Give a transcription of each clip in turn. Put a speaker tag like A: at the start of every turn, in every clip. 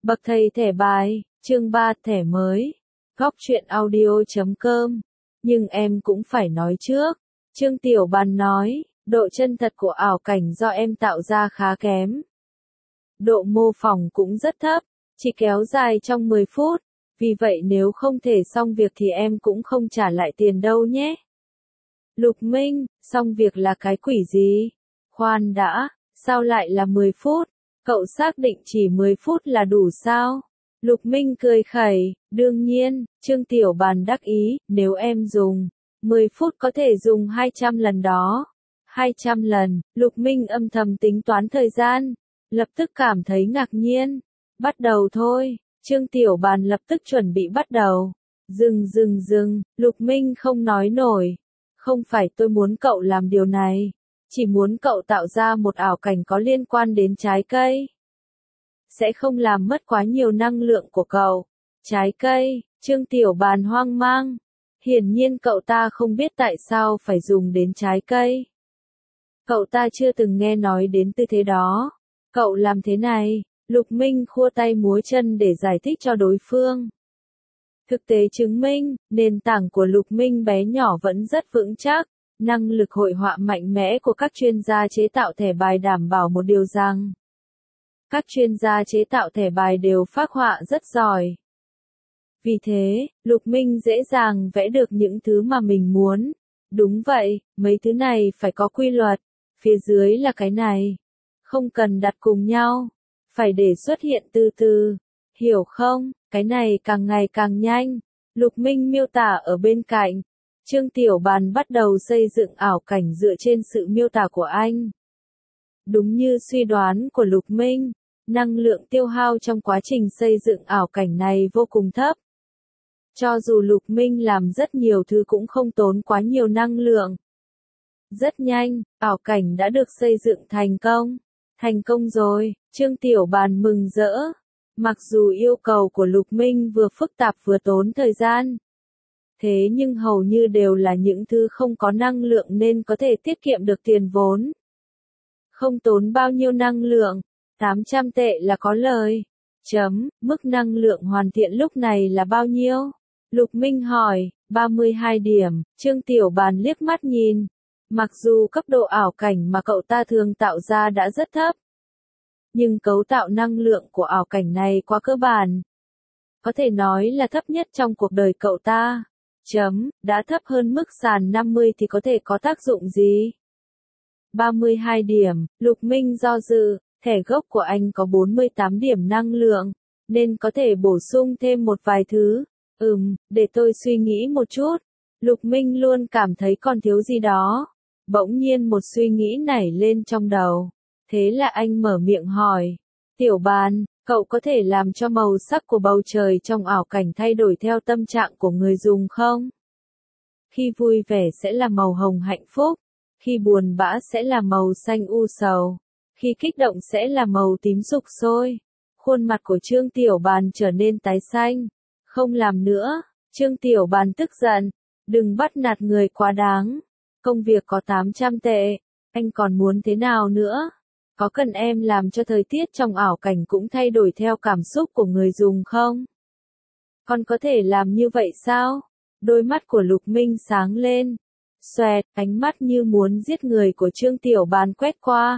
A: Bậc thầy thẻ bài, chương 3 thẻ mới. Góc truyện audio.com. Nhưng em cũng phải nói trước. Trương Tiểu Bàn nói, độ chân thật của ảo cảnh do em tạo ra khá kém. Độ mô phỏng cũng rất thấp, chỉ kéo dài trong 10 phút. Vì vậy nếu không thể xong việc thì em cũng không trả lại tiền đâu nhé. Lục Minh, xong việc là cái quỷ gì? Khoan đã, sao lại là 10 phút? Cậu xác định chỉ 10 phút là đủ sao? Lục Minh cười khẩy, đương nhiên, Trương Tiểu Bàn đắc ý, nếu em dùng 10 phút có thể dùng 200 lần đó. 200 lần, Lục Minh âm thầm tính toán thời gian, lập tức cảm thấy ngạc nhiên. Bắt đầu thôi, Trương Tiểu Bàn lập tức chuẩn bị bắt đầu. Dừng, Lục Minh không nói nổi. Không phải tôi muốn cậu làm điều này. Chỉ muốn cậu tạo ra một ảo cảnh có liên quan đến trái cây. Sẽ không làm mất quá nhiều năng lượng của cậu. Trái cây, Trương Tiểu Bàn hoang mang. Hiển nhiên cậu ta không biết tại sao phải dùng đến trái cây. Cậu ta chưa từng nghe nói đến tư thế đó. Cậu làm thế này, Lục Minh khua tay múa chân để giải thích cho đối phương. Thực tế chứng minh, nền tảng của Lục Minh bé nhỏ vẫn rất vững chắc. Năng lực hội họa mạnh mẽ của các chuyên gia chế tạo thẻ bài đảm bảo một điều rằng các chuyên gia chế tạo thẻ bài đều phác họa rất giỏi. Vì thế, Lục Minh dễ dàng vẽ được những thứ mà mình muốn. Đúng vậy, mấy thứ này phải có quy luật. Phía dưới là cái này. Không cần đặt cùng nhau. Phải để xuất hiện từ từ. Hiểu không? Cái này càng ngày càng nhanh. Lục Minh miêu tả ở bên cạnh. Trương Tiểu Bàn bắt đầu xây dựng ảo cảnh dựa trên sự miêu tả của anh. Đúng như suy đoán của Lục Minh, năng lượng tiêu hao trong quá trình xây dựng ảo cảnh này vô cùng thấp. Cho dù Lục Minh làm rất nhiều thứ cũng không tốn quá nhiều năng lượng. Rất nhanh, ảo cảnh đã được xây dựng thành công. Thành công rồi, Trương Tiểu Bàn mừng rỡ. Mặc dù yêu cầu của Lục Minh vừa phức tạp vừa tốn thời gian. Thế nhưng hầu như đều là những thứ không có năng lượng nên có thể tiết kiệm được tiền vốn. Không tốn bao nhiêu năng lượng, 800 tệ là có lời. Mức năng lượng hoàn thiện lúc này là bao nhiêu? Lục Minh hỏi, 32 điểm, Trương Tiểu Bàn liếc mắt nhìn. Mặc dù cấp độ ảo cảnh mà cậu ta thường tạo ra đã rất thấp. Nhưng cấu tạo năng lượng của ảo cảnh này quá cơ bản. Có thể nói là thấp nhất trong cuộc đời cậu ta. Đã thấp hơn mức sàn 50 thì có thể có tác dụng gì? 32 điểm, Lục Minh do dự, thẻ gốc của anh có 48 điểm năng lượng, nên có thể bổ sung thêm một vài thứ. Để tôi suy nghĩ một chút. Lục Minh luôn cảm thấy còn thiếu gì đó. Bỗng nhiên một suy nghĩ nảy lên trong đầu. Thế là anh mở miệng hỏi. Tiểu Bàn, cậu có thể làm cho màu sắc của bầu trời trong ảo cảnh thay đổi theo tâm trạng của người dùng không? Khi vui vẻ sẽ là màu hồng hạnh phúc. Khi buồn bã sẽ là màu xanh u sầu. Khi kích động sẽ là màu tím sục sôi. Khuôn mặt của Trương Tiểu Bàn trở nên tái xanh. Không làm nữa. Trương Tiểu Bàn tức giận. Đừng bắt nạt người quá đáng. Công việc có 800 tệ. Anh còn muốn thế nào nữa? Có cần em làm cho thời tiết trong ảo cảnh cũng thay đổi theo cảm xúc của người dùng không? Con có thể làm như vậy sao? Đôi mắt của Lục Minh sáng lên. Xoẹt, ánh mắt như muốn giết người của Trương Tiểu Bàn quét qua.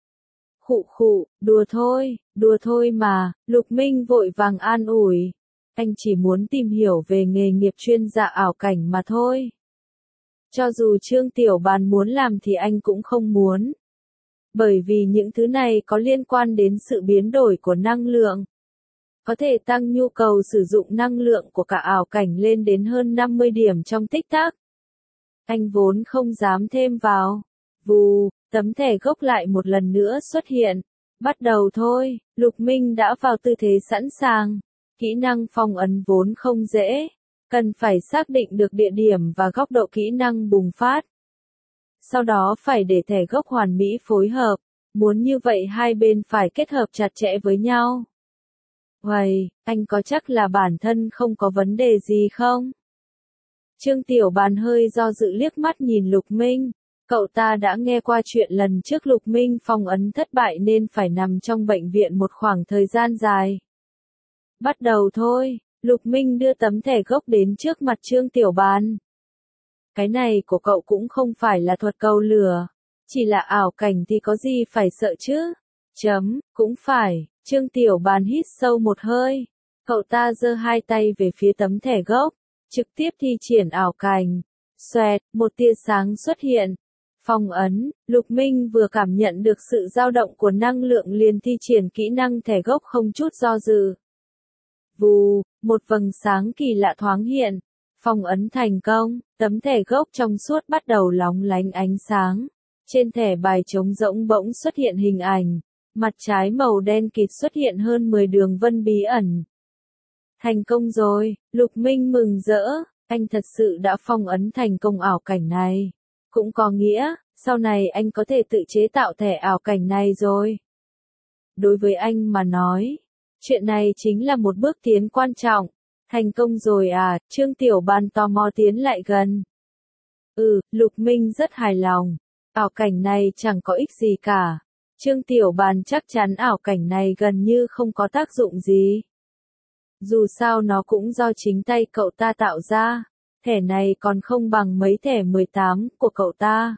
A: Khụ, đùa thôi mà, Lục Minh vội vàng an ủi. Anh chỉ muốn tìm hiểu về nghề nghiệp chuyên gia ảo cảnh mà thôi. Cho dù Trương Tiểu Bàn muốn làm thì anh cũng không muốn. Bởi vì những thứ này có liên quan đến sự biến đổi của năng lượng. Có thể tăng nhu cầu sử dụng năng lượng của cả ảo cảnh lên đến hơn 50 điểm trong tích tắc. Anh vốn không dám thêm vào. Vù, tấm thẻ gốc lại một lần nữa xuất hiện. Bắt đầu thôi, Lục Minh đã vào tư thế sẵn sàng. Kỹ năng phong ấn vốn không dễ. Cần phải xác định được địa điểm và góc độ kỹ năng bùng phát. Sau đó phải để thẻ gốc hoàn mỹ phối hợp. Muốn như vậy hai bên phải kết hợp chặt chẽ với nhau. Uầy, anh có chắc là bản thân không có vấn đề gì không? Trương Tiểu Bàn hơi do dự liếc mắt nhìn Lục Minh. Cậu ta đã nghe qua chuyện lần trước Lục Minh phong ấn thất bại nên phải nằm trong bệnh viện một khoảng thời gian dài. Bắt đầu thôi, Lục Minh đưa tấm thẻ gốc đến trước mặt Trương Tiểu Bàn. Cái này của cậu cũng không phải là thuật cầu lửa, chỉ là ảo cảnh thì có gì phải sợ chứ? Cũng phải, Trương Tiểu Bàn hít sâu một hơi. Cậu ta giơ hai tay về phía tấm thẻ gốc, trực tiếp thi triển ảo cảnh. Xoẹt, một tia sáng xuất hiện. Phong ấn, Lục Minh vừa cảm nhận được sự dao động của năng lượng liền thi triển kỹ năng thẻ gốc không chút do dự. Vù, một vầng sáng kỳ lạ thoáng hiện. Phong ấn thành công, tấm thẻ gốc trong suốt bắt đầu lóng lánh ánh sáng. Trên thẻ bài trống rỗng bỗng xuất hiện hình ảnh. Mặt trái màu đen kịt xuất hiện hơn 10 đường vân bí ẩn. Thành công rồi, Lục Minh mừng rỡ, anh thật sự đã phong ấn thành công ảo cảnh này. Cũng có nghĩa, sau này anh có thể tự chế tạo thẻ ảo cảnh này rồi. Đối với anh mà nói, chuyện này chính là một bước tiến quan trọng. Thành công rồi à, Trương Tiểu Bàn tò mò tiến lại gần. Lục Minh rất hài lòng. Ảo cảnh này chẳng có ích gì cả. Trương Tiểu Bàn chắc chắn ảo cảnh này gần như không có tác dụng gì. Dù sao nó cũng do chính tay cậu ta tạo ra. Thẻ này còn không bằng mấy thẻ 18 của cậu ta.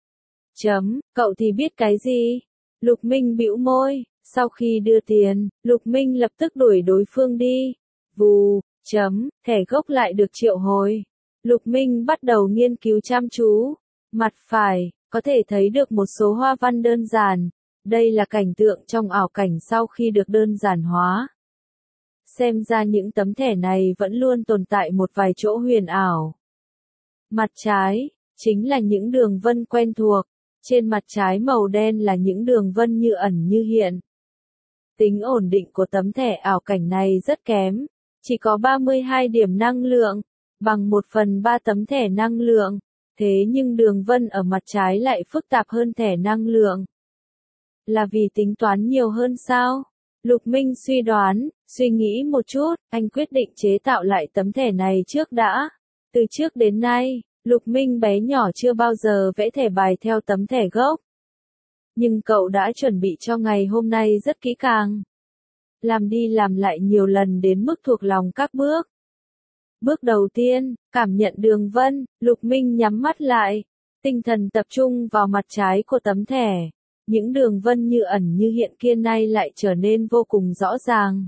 A: Cậu thì biết cái gì? Lục Minh bĩu môi, sau khi đưa tiền, Lục Minh lập tức đuổi đối phương đi. Vù, thẻ gốc lại được triệu hồi. Lục Minh bắt đầu nghiên cứu chăm chú. Mặt phải, có thể thấy được một số hoa văn đơn giản. Đây là cảnh tượng trong ảo cảnh sau khi được đơn giản hóa. Xem ra những tấm thẻ này vẫn luôn tồn tại một vài chỗ huyền ảo. Mặt trái, chính là những đường vân quen thuộc. Trên mặt trái màu đen là những đường vân như ẩn như hiện. Tính ổn định của tấm thẻ ảo cảnh này rất kém. Chỉ có 32 điểm năng lượng, bằng 1/3 tấm thẻ năng lượng. Thế nhưng đường vân ở mặt trái lại phức tạp hơn thẻ năng lượng. Là vì tính toán nhiều hơn sao? Lục Minh suy đoán, suy nghĩ một chút, anh quyết định chế tạo lại tấm thẻ này trước đã. Từ trước đến nay, Lục Minh bé nhỏ chưa bao giờ vẽ thẻ bài theo tấm thẻ gốc. Nhưng cậu đã chuẩn bị cho ngày hôm nay rất kỹ càng. Làm đi làm lại nhiều lần đến mức thuộc lòng các bước. Bước đầu tiên, cảm nhận đường vân, Lục Minh nhắm mắt lại. Tinh thần tập trung vào mặt trái của tấm thẻ. Những đường vân như ẩn như hiện kia nay lại trở nên vô cùng rõ ràng.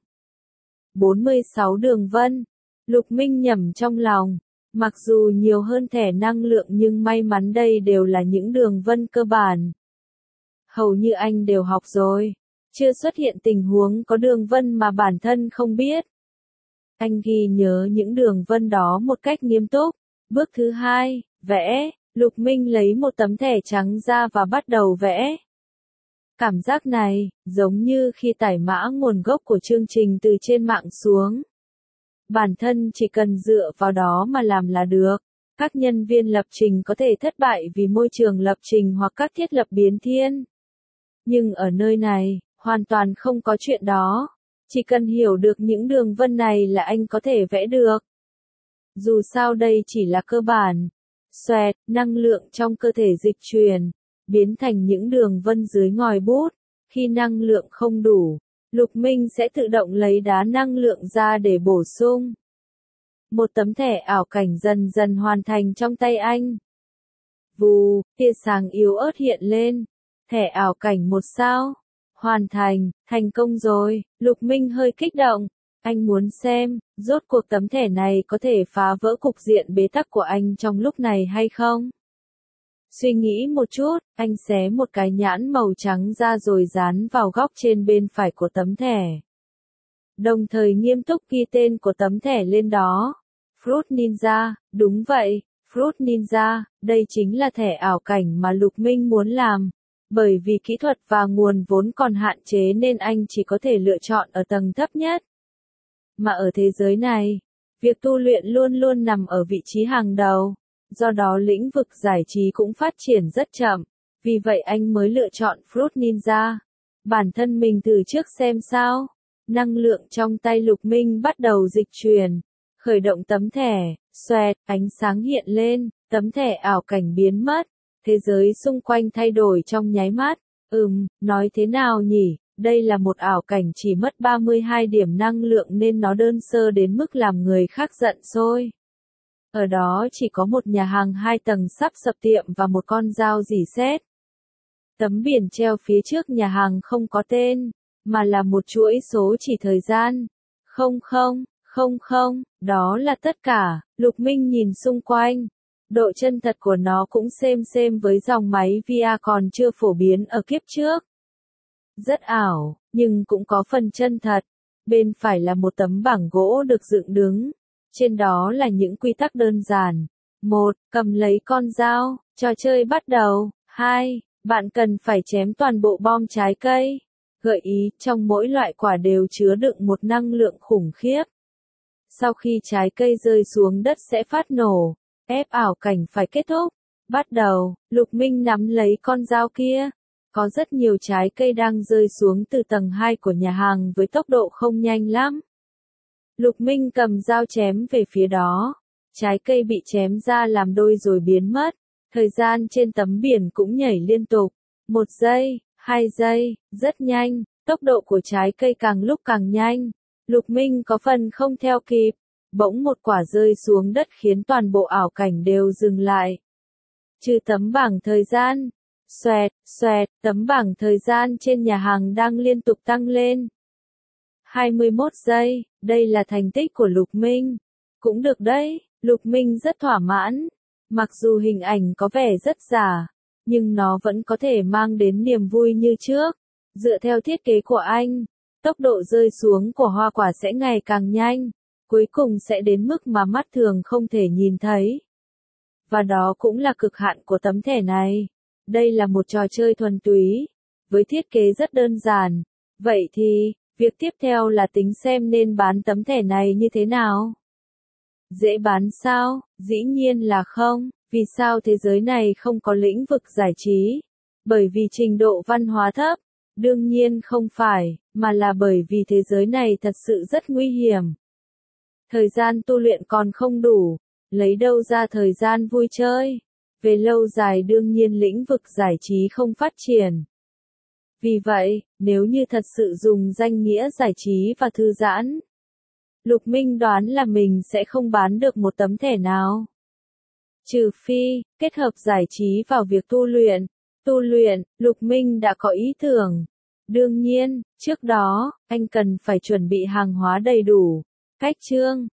A: 46 đường vân. Lục Minh nhẩm trong lòng. Mặc dù nhiều hơn thẻ năng lượng nhưng may mắn đây đều là những đường vân cơ bản. Hầu như anh đều học rồi. Chưa xuất hiện tình huống có đường vân mà bản thân không biết. Anh ghi nhớ những đường vân đó một cách nghiêm túc. Bước thứ 2, vẽ. Lục Minh lấy một tấm thẻ trắng ra và bắt đầu vẽ. Cảm giác này, giống như khi tải mã nguồn gốc của chương trình từ trên mạng xuống. Bản thân chỉ cần dựa vào đó mà làm là được. Các nhân viên lập trình có thể thất bại vì môi trường lập trình hoặc các thiết lập biến thiên. Nhưng ở nơi này, hoàn toàn không có chuyện đó. Chỉ cần hiểu được những đường vân này là anh có thể vẽ được. Dù sao đây chỉ là cơ bản. Xoẹt, năng lượng trong cơ thể dịch chuyển, biến thành những đường vân dưới ngòi bút. Khi năng lượng không đủ, Lục Minh sẽ tự động lấy đá năng lượng ra để bổ sung. Một tấm thẻ ảo cảnh dần dần hoàn thành trong tay anh. Vù, tia sáng yếu ớt hiện lên. Thẻ ảo cảnh 1 sao. Hoàn thành, thành công rồi. Lục Minh hơi kích động. Anh muốn xem, rốt cuộc tấm thẻ này có thể phá vỡ cục diện bế tắc của anh trong lúc này hay không? Suy nghĩ một chút, anh xé một cái nhãn màu trắng ra rồi dán vào góc trên bên phải của tấm thẻ. Đồng thời nghiêm túc ghi tên của tấm thẻ lên đó. Fruit Ninja, đúng vậy, Fruit Ninja, đây chính là thẻ ảo cảnh mà Lục Minh muốn làm. Bởi vì kỹ thuật và nguồn vốn còn hạn chế nên anh chỉ có thể lựa chọn ở tầng thấp nhất. Mà ở thế giới này, việc tu luyện luôn luôn nằm ở vị trí hàng đầu. Do đó lĩnh vực giải trí cũng phát triển rất chậm. Vì vậy anh mới lựa chọn Fruit Ninja. Bản thân mình thử trước xem sao. Năng lượng trong tay Lục Minh bắt đầu dịch chuyển. Khởi động tấm thẻ, xoẹt, ánh sáng hiện lên, tấm thẻ ảo cảnh biến mất. Thế giới xung quanh thay đổi trong nháy mắt. Nói thế nào nhỉ? Đây là một ảo cảnh chỉ mất 32 điểm năng lượng nên nó đơn sơ đến mức làm người khác giận sôi. Ở đó chỉ có một nhà hàng 2 tầng sắp sập tiệm và một con dao rỉ sét. Tấm biển treo phía trước nhà hàng không có tên, mà là một chuỗi số chỉ thời gian. 0000, đó là tất cả. Lục Minh nhìn xung quanh. Độ chân thật của nó cũng xem với dòng máy VR còn chưa phổ biến ở kiếp trước. Rất ảo, nhưng cũng có phần chân thật. Bên phải là một tấm bảng gỗ được dựng đứng. Trên đó là những quy tắc đơn giản. 1. Cầm lấy con dao, trò chơi bắt đầu. 2. Bạn cần phải chém toàn bộ bom trái cây. Gợi ý, trong mỗi loại quả đều chứa đựng một năng lượng khủng khiếp. Sau khi trái cây rơi xuống đất sẽ phát nổ. Ép ảo cảnh phải kết thúc. Bắt đầu, Lục Minh nắm lấy con dao kia. Có rất nhiều trái cây đang rơi xuống từ tầng 2 của nhà hàng với tốc độ không nhanh lắm. Lục Minh cầm dao chém về phía đó. Trái cây bị chém ra làm đôi rồi biến mất. Thời gian trên tấm biển cũng nhảy liên tục. 1 giây, 2 giây, rất nhanh. Tốc độ của trái cây càng lúc càng nhanh. Lục Minh có phần không theo kịp. Bỗng một quả rơi xuống đất khiến toàn bộ ảo cảnh đều dừng lại. Trừ tấm bảng thời gian. Xoẹt, xoẹt, tấm bảng thời gian trên nhà hàng đang liên tục tăng lên. 21 giây, đây là thành tích của Lục Minh. Cũng được đấy, Lục Minh rất thỏa mãn. Mặc dù hình ảnh có vẻ rất giả, nhưng nó vẫn có thể mang đến niềm vui như trước. Dựa theo thiết kế của anh, tốc độ rơi xuống của hoa quả sẽ ngày càng nhanh, cuối cùng sẽ đến mức mà mắt thường không thể nhìn thấy. Và đó cũng là cực hạn của tấm thẻ này. Đây là một trò chơi thuần túy, với thiết kế rất đơn giản. Vậy thì, việc tiếp theo là tính xem nên bán tấm thẻ này như thế nào. Dễ bán sao? Dĩ nhiên là không. Vì sao thế giới này không có lĩnh vực giải trí? Bởi vì trình độ văn hóa thấp. Đương nhiên không phải, mà là bởi vì thế giới này thật sự rất nguy hiểm. Thời gian tu luyện còn không đủ, lấy đâu ra thời gian vui chơi? Về lâu dài đương nhiên lĩnh vực giải trí không phát triển. Vì vậy, nếu như thật sự dùng danh nghĩa giải trí và thư giãn, Lục Minh đoán là mình sẽ không bán được một tấm thẻ nào. Trừ phi, kết hợp giải trí vào việc tu luyện. Tu luyện, Lục Minh đã có ý tưởng. Đương nhiên, trước đó, anh cần phải chuẩn bị hàng hóa đầy đủ. Cách chương